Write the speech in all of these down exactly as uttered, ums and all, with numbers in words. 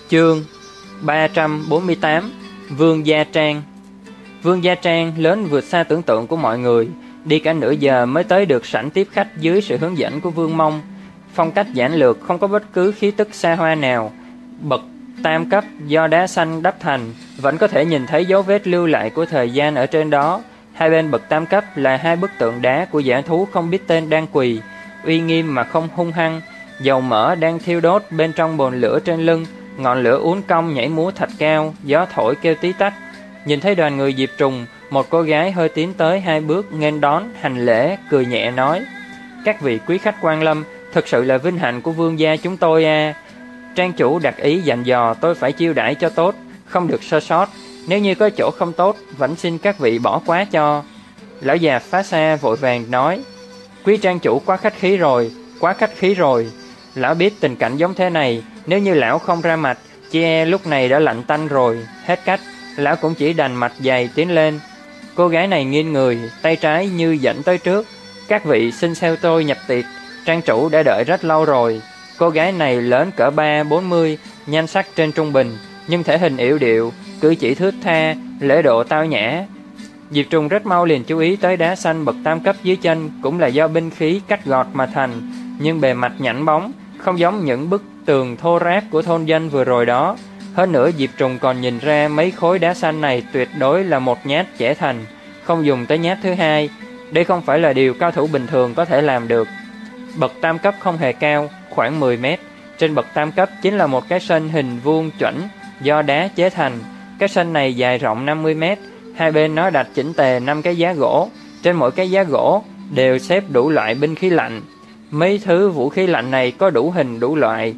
Chương ba trăm bốn mươi tám. Vương Gia Trang. Vương Gia Trang lớn vượt xa tưởng tượng của mọi người, đi cả nửa giờ mới tới được sảnh tiếp khách dưới sự hướng dẫn của Vương Mông. Phong cách giản lược, không có bất cứ khí tức xa hoa nào. Bậc tam cấp do đá xanh đắp thành, vẫn có thể nhìn thấy dấu vết lưu lại của thời gian ở trên đó. Hai bên bậc tam cấp là hai bức tượng đá của dã thú không biết tên đang quỳ, uy nghiêm mà không hung hăng. Dầu mỡ đang thiêu đốt bên trong bồn lửa trên lưng, ngọn lửa uốn cong nhảy múa thạch cao, gió thổi kêu tí tách. Nhìn thấy đoàn người Diệp Trùng, một cô gái hơi tiến tới hai bước nghênh đón, hành lễ, cười nhẹ nói: "Các vị quý khách quan lâm, thực sự là vinh hạnh của vương gia chúng tôi a. À. Trang chủ đặc ý dặn dò tôi phải chiêu đãi cho tốt, không được sơ sót. Nếu như có chỗ không tốt, vẫn xin các vị bỏ qua cho." Lão già Phá Xa vội vàng nói: "Quý trang chủ quá khách khí rồi, quá khách khí rồi. Lão biết tình cảnh giống thế này, nếu như lão không ra mặt, chị e lúc này đã lạnh tanh rồi. Hết cách, lão cũng chỉ đành mặt dày tiến lên." Cô gái này nghiêng người, tay trái như dẫn tới trước: "Các vị xin theo tôi nhập tiệc, trang chủ đã đợi rất lâu rồi." Cô gái này lớn cỡ ba bốn mươi, nhan sắc trên trung bình, nhưng thể hình yểu điệu, cử chỉ thướt tha, lễ độ tao nhã. Diệp Trùng rất mau liền chú ý tới đá xanh bậc tam cấp dưới chân, cũng là do binh khí cắt gọt mà thành, nhưng bề mặt nhẵn bóng, không giống những bức tường thô ráp của thôn dân vừa rồi đó. Hơn nữa Diệp Trùng còn nhìn ra mấy khối đá xanh này tuyệt đối là một nhát chẻ thành, không dùng tới nhát thứ hai. Đây không phải là điều cao thủ bình thường có thể làm được. Bậc tam cấp không hề cao, khoảng mười mét. Trên bậc tam cấp chính là một cái sân hình vuông chuẩn do đá chế thành. Cái sân này dài rộng năm mươi mét, hai bên nó đặt chỉnh tề năm cái giá gỗ. Trên mỗi cái giá gỗ đều xếp đủ loại binh khí lạnh. Mấy thứ vũ khí lạnh này có đủ hình đủ loại,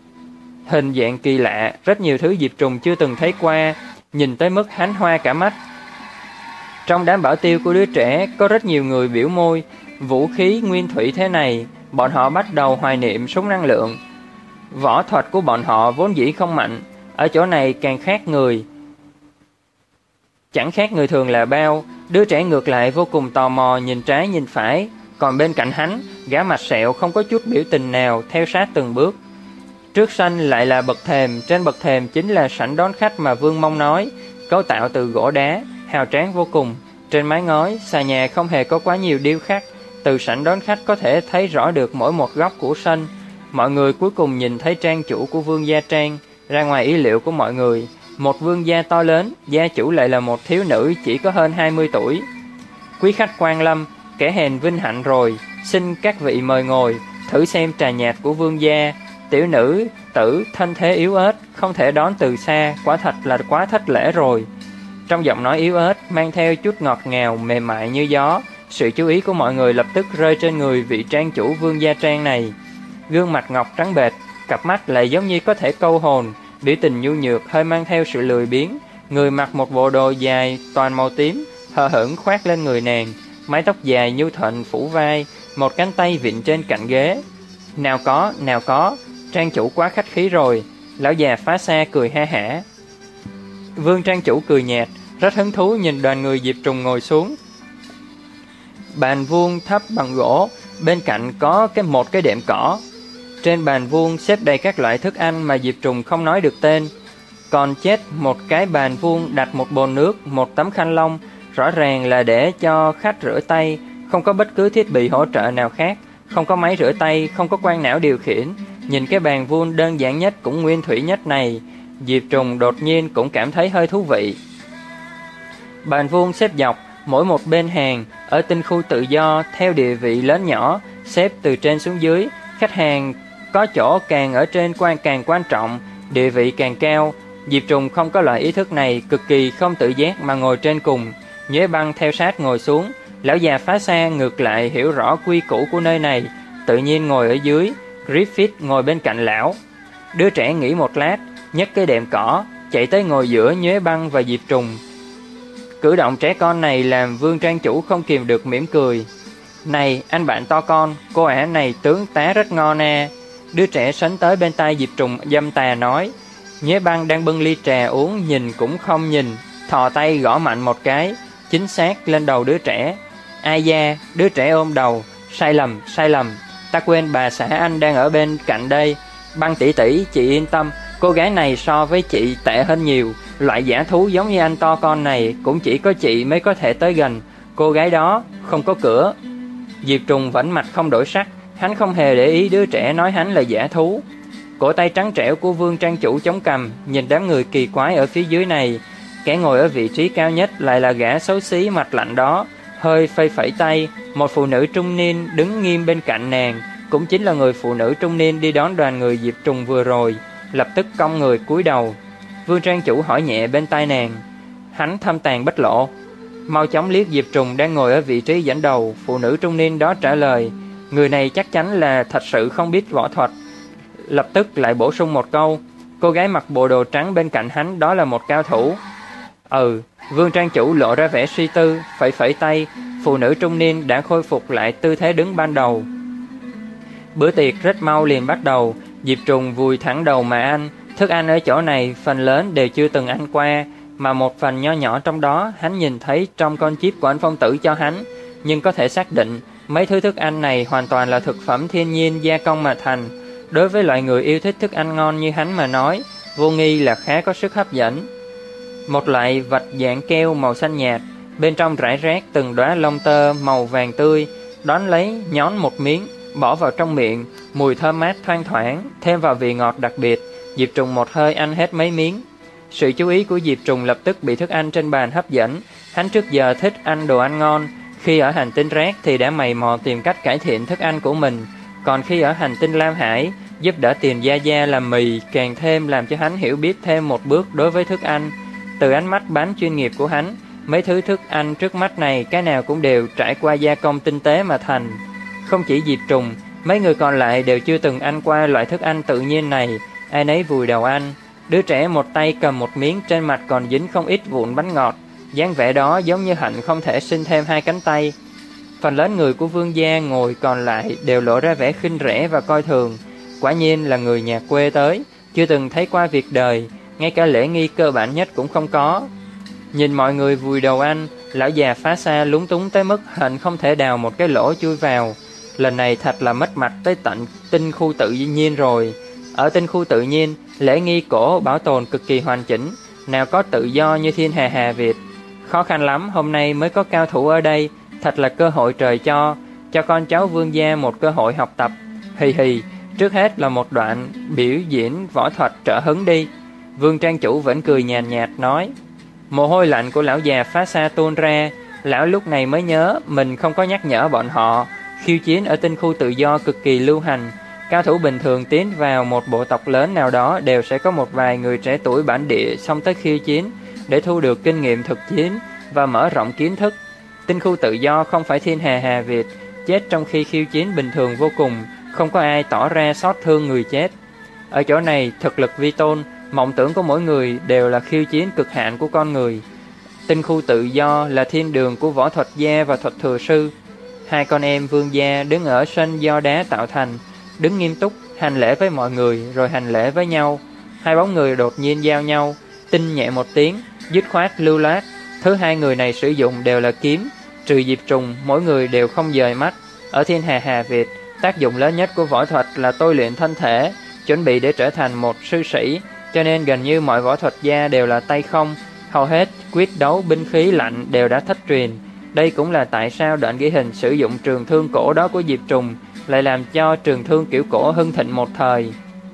hình dạng kỳ lạ, rất nhiều thứ Diệp Trùng chưa từng thấy qua, nhìn tới mức hánh hoa cả mắt. Trong đám bảo tiêu của đứa trẻ có rất nhiều người biểu môi: vũ khí nguyên thủy thế này, bọn họ bắt đầu hoài niệm súng năng lượng. Võ thuật của bọn họ vốn dĩ không mạnh, ở chỗ này càng khác người, chẳng khác người thường là bao. Đứa trẻ ngược lại vô cùng tò mò nhìn trái nhìn phải, còn bên cạnh hắn, gã mặt sẹo không có chút biểu tình nào theo sát từng bước. Trước sân lại là bậc thềm, trên bậc thềm chính là sảnh đón khách mà Vương Mông nói, cấu tạo từ gỗ đá, hào tráng vô cùng. Trên mái ngói, xà nhà không hề có quá nhiều điêu khắc, từ sảnh đón khách có thể thấy rõ được mỗi một góc của sân. Mọi người cuối cùng nhìn thấy trang chủ của Vương Gia Trang, ra ngoài ý liệu của mọi người. Một vương gia to lớn, gia chủ lại là một thiếu nữ chỉ có hơn hai mươi tuổi. "Quý khách quan lâm, kẻ hèn vinh hạnh rồi, xin các vị mời ngồi, thử xem trà nhạt của vương gia." Tiểu nữ tử thân thế yếu ớt, không thể đón từ xa, quả thật là quá thất lễ rồi. Trong giọng nói yếu ớt mang theo chút ngọt ngào mềm mại như gió. Sự chú ý của mọi người lập tức rơi trên người vị trang chủ Vương Gia Trang này. Gương mặt ngọc trắng bệch, cặp mắt lại giống như có thể câu hồn, biểu tình nhu nhược hơi mang theo sự lười biếng. Người mặc một bộ đồ dài toàn màu tím, hờ hững khoác lên người nàng, mái tóc dài nhu thuận phủ vai, một cánh tay vịn trên cạnh ghế. "Nào có, nào có, trang chủ quá khách khí rồi." Lão già Phá Xa cười ha hả. Vương trang chủ cười nhạt, rất hứng thú nhìn đoàn người Diệp Trùng ngồi xuống. Bàn vuông thấp bằng gỗ, bên cạnh có cái một cái đệm cỏ. Trên bàn vuông xếp đầy các loại thức ăn mà Diệp Trùng không nói được tên. Còn chết một cái bàn vuông đặt một bồn nước, một tấm khăn lông, rõ ràng là để cho khách rửa tay, không có bất cứ thiết bị hỗ trợ nào khác, không có máy rửa tay, không có quan não điều khiển. Nhìn cái bàn vuông đơn giản nhất cũng nguyên thủy nhất này, Diệp Trùng đột nhiên cũng cảm thấy hơi thú vị. Bàn vuông xếp dọc, mỗi một bên hàng, ở tinh khu tự do, theo địa vị lớn nhỏ, xếp từ trên xuống dưới. Khách hàng có chỗ càng ở trên quan càng quan trọng, địa vị càng cao. Diệp Trùng không có loại ý thức này, cực kỳ không tự giác mà ngồi trên cùng. Nhuế Băng theo sát ngồi xuống. Lão già Phá Xa ngược lại hiểu rõ quy củ của nơi này, tự nhiên ngồi ở dưới. Griffith ngồi bên cạnh lão. Đứa trẻ nghĩ một lát, nhấc cái đệm cỏ, chạy tới ngồi giữa Nhuế Băng và Diệp Trùng. Cử động trẻ con này làm Vương trang chủ không kìm được mỉm cười. "Này anh bạn to con, cô ả này tướng tá rất ngon nè." Đứa trẻ sánh tới bên tai Diệp Trùng dâm tà nói. Nhuế Băng đang bưng ly trà uống, nhìn cũng không nhìn, thò tay gõ mạnh một cái, chính xác lên đầu đứa trẻ. "Ai da." Đứa trẻ ôm đầu. "Sai lầm, sai lầm, ta quên bà xã anh đang ở bên cạnh đây. Băng tỷ tỷ, chị yên tâm, Cô gái này so với chị tệ hơn nhiều. Loại giả thú giống như anh to con này cũng chỉ có chị mới có thể tới gần. Cô gái đó không có cửa. Diệp Trùng vẫn mặt không đổi sắc. Hắn không hề để ý đứa trẻ nói hắn là giả thú. Cổ tay trắng trẻo của Vương Trang Chủ chống cằm, nhìn đám người kỳ quái ở phía dưới này. Kẻ ngồi ở vị trí cao nhất lại là gã xấu xí mặt lạnh đó, hơi phẩy phẩy tay. Một phụ nữ trung niên đứng nghiêm bên cạnh nàng, cũng chính là người phụ nữ trung niên đi đón đoàn người Diệp Trùng vừa rồi, lập tức cong người cúi đầu. Vương Trang Chủ hỏi nhẹ bên tai nàng. Hắn thâm tàn bất lộ. Mau chóng liếc Diệp Trùng đang ngồi ở vị trí dẫn đầu. Phụ nữ trung niên đó trả lời, người này chắc chắn là thật sự không biết võ thuật. Lập tức lại bổ sung một câu, cô gái mặc bộ đồ trắng bên cạnh hắn đó là một cao thủ. Ừ, Vương Trang Chủ lộ ra vẻ suy tư, phẩy phẩy tay. Phụ nữ trung niên đã khôi phục lại tư thế đứng ban đầu. Bữa tiệc rất mau liền bắt đầu. Diệp Trùng vùi thẳng đầu mà ăn. Thức ăn ở chỗ này phần lớn đều chưa từng ăn qua, mà một phần nho nhỏ trong đó hắn nhìn thấy trong con chip của anh Phong Tử cho hắn. Nhưng có thể xác định mấy thứ thức ăn này hoàn toàn là thực phẩm thiên nhiên gia công mà thành. Đối với loại người yêu thích thức ăn ngon như hắn mà nói, vô nghi là khá có sức hấp dẫn. Một loại vật dạng keo màu xanh nhạt, bên trong rải rác từng đóa lông tơ màu vàng tươi. Đón lấy nhón một miếng, bỏ vào trong miệng, mùi thơm mát thoang thoảng, thêm vào vị ngọt đặc biệt. Diệp Trùng một hơi ăn hết mấy miếng. Sự chú ý của Diệp Trùng lập tức bị thức ăn trên bàn hấp dẫn. Hắn trước giờ thích ăn đồ ăn ngon, khi ở hành tinh rác thì đã mày mò tìm cách cải thiện thức ăn của mình. Còn khi ở hành tinh Lam Hải, giúp đỡ Tiền Gia Gia làm mì càng thêm làm cho hắn hiểu biết thêm một bước đối với thức ăn. Từ ánh mắt bán chuyên nghiệp của hắn, mấy thứ thức ăn trước mắt này cái nào cũng đều trải qua gia công tinh tế mà thành. Không chỉ Diệp Trùng, mấy người còn lại đều chưa từng ăn qua loại thức ăn tự nhiên này, ai nấy vùi đầu ăn. Đứa trẻ một tay cầm một miếng, trên mặt còn dính không ít vụn bánh ngọt, dáng vẻ đó giống như hạnh không thể sinh thêm hai cánh tay. Phần lớn người của Vương gia ngồi còn lại đều lộ ra vẻ khinh rẻ và coi thường. Quả nhiên là người nhà quê tới, chưa từng thấy qua việc đời, ngay cả lễ nghi cơ bản nhất cũng không có. Nhìn mọi người vùi đầu ăn, lão già Phá Xa lúng túng tới mức hận không thể đào một cái lỗ chui vào. Lần này thật là mất mặt tới tận tinh khu tự nhiên rồi. Ở tinh khu tự nhiên, lễ nghi cổ bảo tồn cực kỳ hoàn chỉnh, nào có tự do như thiên hà Hà Việt. Khó khăn lắm hôm nay mới có cao thủ ở đây, thật là cơ hội trời cho, cho con cháu Vương gia một cơ hội học tập. Hì hì, trước hết là một đoạn biểu diễn võ thuật trợ hứng đi. Vương Trang Chủ vẫn cười nhàn nhạt, nhạt nói. Mồ hôi lạnh của lão già Phá Xa tuôn ra. Lão lúc này mới nhớ mình không có nhắc nhở bọn họ. Khiêu chiến ở tinh khu tự do cực kỳ lưu hành. Cao thủ bình thường tiến vào một bộ tộc lớn nào đó đều sẽ có một vài người trẻ tuổi bản địa xông tới khiêu chiến để thu được kinh nghiệm thực chiến và mở rộng kiến thức. Tinh khu tự do không phải thiên hà Hà Việt, chết trong khi khiêu chiến bình thường vô cùng, không có ai tỏ ra xót thương người chết. Ở chỗ này, thực lực vi tôn, mộng tưởng của mỗi người đều là khiêu chiến cực hạn của con người. Tinh khu tự do là thiên đường của võ thuật gia và thuật thừa sư. Hai con em Vương gia đứng ở sân do đá tạo thành, đứng nghiêm túc, hành lễ với mọi người rồi hành lễ với nhau. Hai bóng người đột nhiên giao nhau, tinh nhẹ một tiếng, dứt khoát lưu loát. Thứ hai người này sử dụng đều là kiếm, trừ Diệp Trùng, mỗi người đều không dời mắt. Ở thiên hà Hà Việt, tác dụng lớn nhất của võ thuật là tôi luyện thân thể, chuẩn bị để trở thành một sư sĩ, cho nên gần như mọi võ thuật gia đều là tay không. Hầu hết quyết đấu binh khí lạnh đều đã thất truyền. Đây cũng là tại sao đoạn ghi hình sử dụng trường thương cổ đó của Diệp Trùng lại làm cho trường thương kiểu cổ hưng thịnh một thời.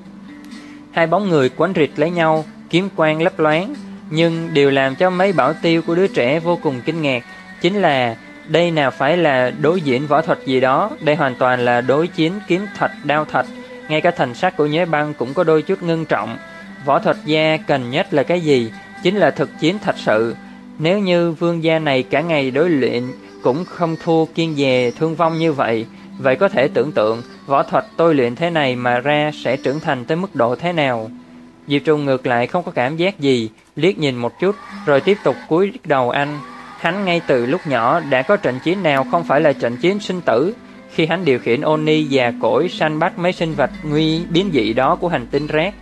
Hai bóng người quấn rịt lấy nhau, kiếm quang lấp loáng, nhưng điều làm cho mấy bảo tiêu của đứa trẻ vô cùng kinh ngạc chính là đây nào phải là đối diễn võ thuật gì đó, đây hoàn toàn là đối chiến kiếm thật đao thật. Ngay cả thần sắc của Nhuế Băng cũng có đôi chút ngưng trọng. Võ thuật gia cần nhất là cái gì? Chính là thực chiến thật sự. Nếu như Vương gia này cả ngày đối luyện cũng không thua kiên dè thương vong như vậy, vậy có thể tưởng tượng võ thuật tôi luyện thế này mà ra sẽ trưởng thành tới mức độ thế nào. Diệp Trùng ngược lại không có cảm giác gì, liếc nhìn một chút rồi tiếp tục cúi đầu ăn. Hắn ngay từ lúc nhỏ đã có trận chiến nào không phải là trận chiến sinh tử. Khi hắn điều khiển Oni già cỗi săn bắt mấy sinh vật nguy biến dị đó của hành tinh rác,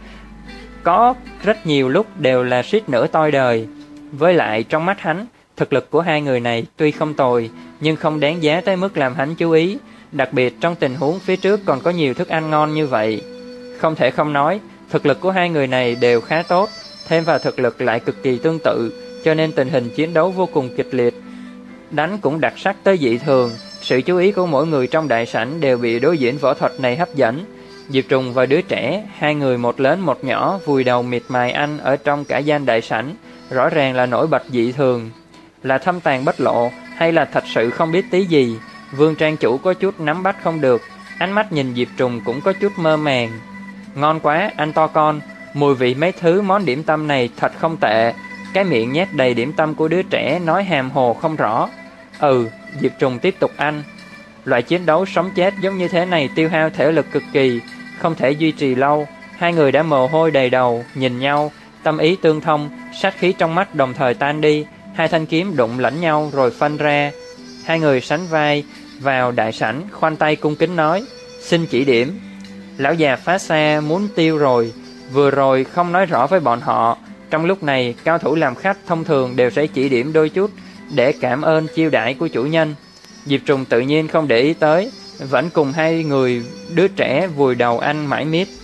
có rất nhiều lúc đều là suýt nửa toi đời. Với lại trong mắt hắn, thực lực của hai người này tuy không tồi nhưng không đáng giá tới mức làm hắn chú ý, đặc biệt trong tình huống phía trước còn có nhiều thức ăn ngon như vậy. Không thể không nói, Thực lực của hai người này đều khá tốt, thêm vào thực lực lại cực kỳ tương tự, cho nên tình hình chiến đấu vô cùng kịch liệt. Đánh cũng đặc sắc tới dị thường, sự chú ý của mỗi người trong đại sảnh đều bị đối diễn võ thuật này hấp dẫn. Diệp Trùng và đứa trẻ, hai người một lớn một nhỏ, vùi đầu miệt mài ăn ở trong cả gian đại sảnh, rõ ràng là nổi bật dị thường. Là thâm tàng bất lộ hay là thật sự không biết tí gì, Vương Trang Chủ có chút nắm bắt không được, ánh mắt nhìn Diệp Trùng cũng có chút mơ màng. Ngon quá, anh to con, mùi vị mấy thứ món điểm tâm này thật không tệ. Cái miệng nhét đầy điểm tâm của đứa trẻ nói hàm hồ không rõ. Ừ, Diệp Trùng tiếp tục ăn. Loại chiến đấu sống chết giống như thế này tiêu hao thể lực cực kỳ, không thể duy trì lâu. Hai người đã mồ hôi đầy đầu, nhìn nhau, tâm ý tương thông, sát khí trong mắt đồng thời tan đi. Hai thanh kiếm đụng lẫn nhau rồi phân ra. Hai người sánh vai vào đại sảnh, khoanh tay cung kính nói: xin chỉ điểm. Lão già phá xa muốn tiêu rồi, vừa rồi không nói rõ với bọn họ. Trong lúc này, cao thủ làm khách thông thường đều sẽ chỉ điểm đôi chút để cảm ơn chiêu đãi của chủ nhân. Diệp Trùng tự nhiên không để ý tới, vẫn cùng hai người đứa trẻ vùi đầu ăn mãi miết.